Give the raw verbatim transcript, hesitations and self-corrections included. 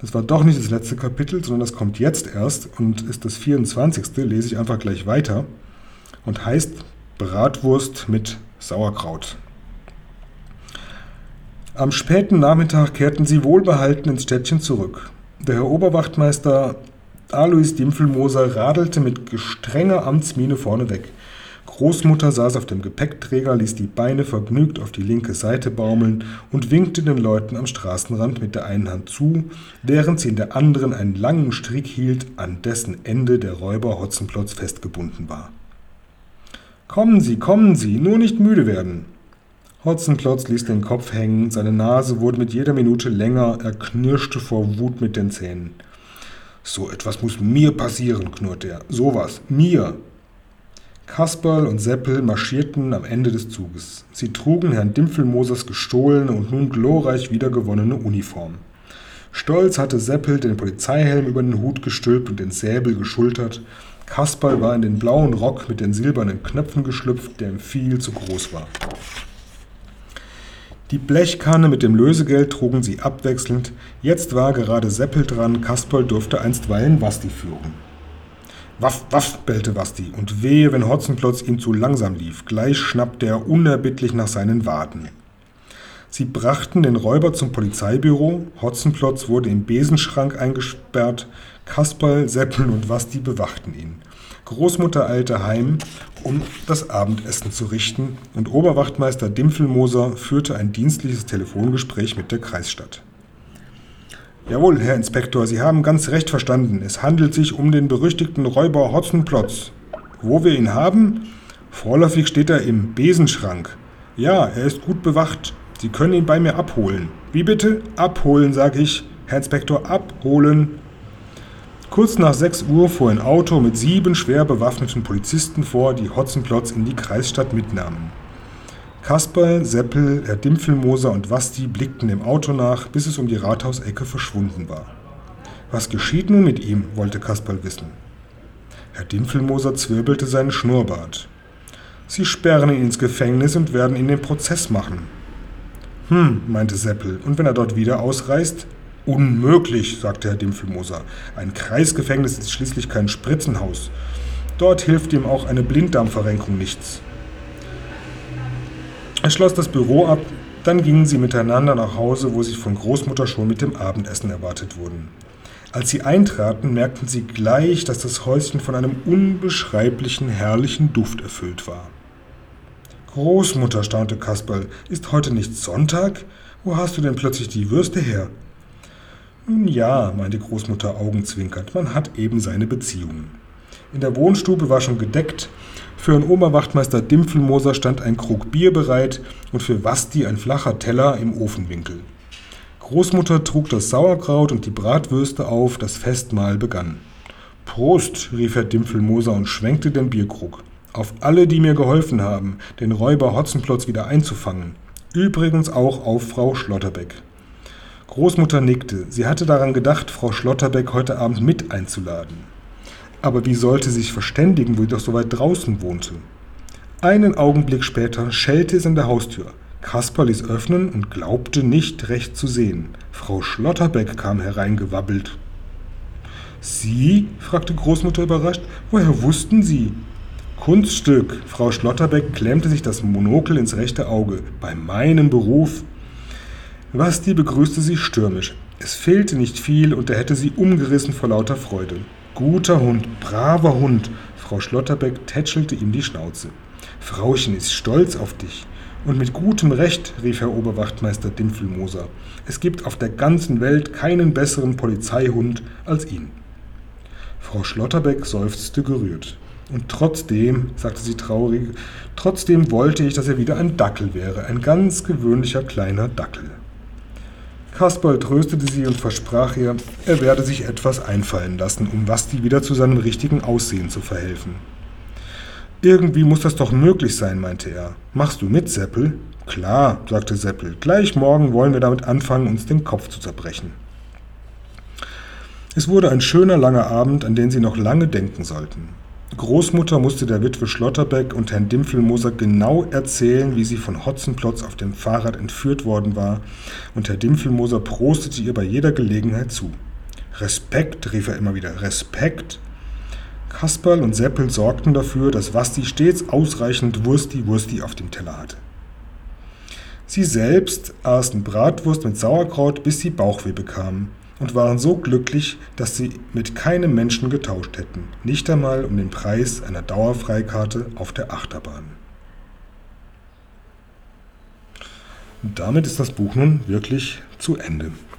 Das war doch nicht das letzte Kapitel, sondern das kommt jetzt erst und ist das vierundzwanzigste. Lese ich einfach gleich weiter und heißt Bratwurst mit Sauerkraut. Am späten Nachmittag kehrten sie wohlbehalten ins Städtchen zurück. Der Herr Oberwachtmeister Alois Dimpfelmoser radelte mit gestrenger Amtsmiene vorneweg. Großmutter saß auf dem Gepäckträger, ließ die Beine vergnügt auf die linke Seite baumeln und winkte den Leuten am Straßenrand mit der einen Hand zu, während sie in der anderen einen langen Strick hielt, an dessen Ende der Räuber Hotzenplotz festgebunden war. »Kommen Sie, kommen Sie, nur nicht müde werden!« Hotzenplotz ließ den Kopf hängen, seine Nase wurde mit jeder Minute länger, er knirschte vor Wut mit den Zähnen. »So etwas muss mir passieren«, knurrte er. »Sowas, mir!« Kasperl und Seppel marschierten am Ende des Zuges. Sie trugen Herrn Dimpfelmosers gestohlene und nun glorreich wiedergewonnene Uniform. Stolz hatte Seppel den Polizeihelm über den Hut gestülpt und den Säbel geschultert. Kasperl war in den blauen Rock mit den silbernen Knöpfen geschlüpft, der ihm viel zu groß war. Die Blechkanne mit dem Lösegeld trugen sie abwechselnd. Jetzt war gerade Seppel dran, Kasperl durfte einstweilen Wasti führen. »Waff, waff«, bellte Wasti, und wehe, wenn Hotzenplotz ihm zu langsam lief. Gleich schnappte er unerbittlich nach seinen Waden. Sie brachten den Räuber zum Polizeibüro. Hotzenplotz wurde im Besenschrank eingesperrt. Kasperl, Seppel und Wasti bewachten ihn. Großmutter eilte heim, um das Abendessen zu richten, und Oberwachtmeister Dimpfelmoser führte ein dienstliches Telefongespräch mit der Kreisstadt. »Jawohl, Herr Inspektor, Sie haben ganz recht verstanden. Es handelt sich um den berüchtigten Räuber Hotzenplotz. Wo wir ihn haben? Vorläufig steht er im Besenschrank. Ja, er ist gut bewacht. Sie können ihn bei mir abholen.« »Wie bitte?« »Abholen, sage ich. Herr Inspektor, abholen.« Kurz nach sechs Uhr fuhr ein Auto mit sieben schwer bewaffneten Polizisten vor, die Hotzenplotz in die Kreisstadt mitnahmen. Kasperl, Seppel, Herr Dimpfelmoser und Wasti blickten dem Auto nach, bis es um die Rathausecke verschwunden war. »Was geschieht nun mit ihm?« wollte Kasperl wissen. Herr Dimpfelmoser zwirbelte seinen Schnurrbart. »Sie sperren ihn ins Gefängnis und werden ihn den Prozess machen.« »Hm«, meinte Seppel, »und wenn er dort wieder ausreist?« »Unmöglich«, sagte Herr Dimpfelmoser. »Ein Kreisgefängnis ist schließlich kein Spritzenhaus. Dort hilft ihm auch eine Blinddarmverrenkung nichts.« Er schloss das Büro ab, dann gingen sie miteinander nach Hause, wo sie von Großmutter schon mit dem Abendessen erwartet wurden. Als sie eintraten, merkten sie gleich, dass das Häuschen von einem unbeschreiblichen, herrlichen Duft erfüllt war. »Großmutter«, staunte Kasperl, »ist heute nicht Sonntag? Wo hast du denn plötzlich die Würste her?« »Nun ja«, meinte Großmutter augenzwinkernd, »man hat eben seine Beziehungen.« In der Wohnstube war schon gedeckt. Für den Oberwachtmeister Dimpfelmoser stand ein Krug Bier bereit und für Wasti ein flacher Teller im Ofenwinkel. Großmutter trug das Sauerkraut und die Bratwürste auf, das Festmahl begann. »Prost«, rief Herr Dimpfelmoser und schwenkte den Bierkrug. »Auf alle, die mir geholfen haben, den Räuber Hotzenplotz wieder einzufangen. Übrigens auch auf Frau Schlotterbeck.« Großmutter nickte. Sie hatte daran gedacht, Frau Schlotterbeck heute Abend mit einzuladen. Aber wie sollte sie sich verständigen, wo sie doch so weit draußen wohnte? Einen Augenblick später schellte es an der Haustür. Kasperl ließ öffnen und glaubte nicht recht zu sehen. Frau Schlotterbeck kam hereingewabbelt. »Sie?« fragte Großmutter überrascht. »Woher wussten Sie?« »Kunststück«, Frau Schlotterbeck klemmte sich das Monokel ins rechte Auge. »Bei meinem Beruf.« Wasti begrüßte sie stürmisch. Es fehlte nicht viel und er hätte sie umgerissen vor lauter Freude. »Guter Hund, braver Hund«, Frau Schlotterbeck tätschelte ihm die Schnauze. »Frauchen ist stolz auf dich.« »Und mit gutem Recht«, rief Herr Oberwachtmeister Dimpfelmoser. »Es gibt auf der ganzen Welt keinen besseren Polizeihund als ihn.« Frau Schlotterbeck seufzte gerührt. »Und trotzdem«, sagte sie traurig, »trotzdem wollte ich, dass er wieder ein Dackel wäre, ein ganz gewöhnlicher kleiner Dackel.« Kasperl tröstete sie und versprach ihr, er werde sich etwas einfallen lassen, um Wasti wieder zu seinem richtigen Aussehen zu verhelfen. »Irgendwie muss das doch möglich sein«, meinte er. »Machst du mit, Seppel?« »Klar«, sagte Seppel, »gleich morgen wollen wir damit anfangen, uns den Kopf zu zerbrechen.« Es wurde ein schöner langer Abend, an den sie noch lange denken sollten. Großmutter musste der Witwe Schlotterbeck und Herrn Dimpfelmoser genau erzählen, wie sie von Hotzenplotz auf dem Fahrrad entführt worden war, und Herr Dimpfelmoser prostete ihr bei jeder Gelegenheit zu. Respekt, rief er immer wieder, Respekt. Kasperl und Seppel sorgten dafür, dass Wasti stets ausreichend Wursti Wursti auf dem Teller hatte. Sie selbst aßen Bratwurst mit Sauerkraut, bis sie Bauchweh bekamen und waren so glücklich, dass sie mit keinem Menschen getauscht hätten, nicht einmal um den Preis einer Dauerfreikarte auf der Achterbahn. Und damit ist das Buch nun wirklich zu Ende.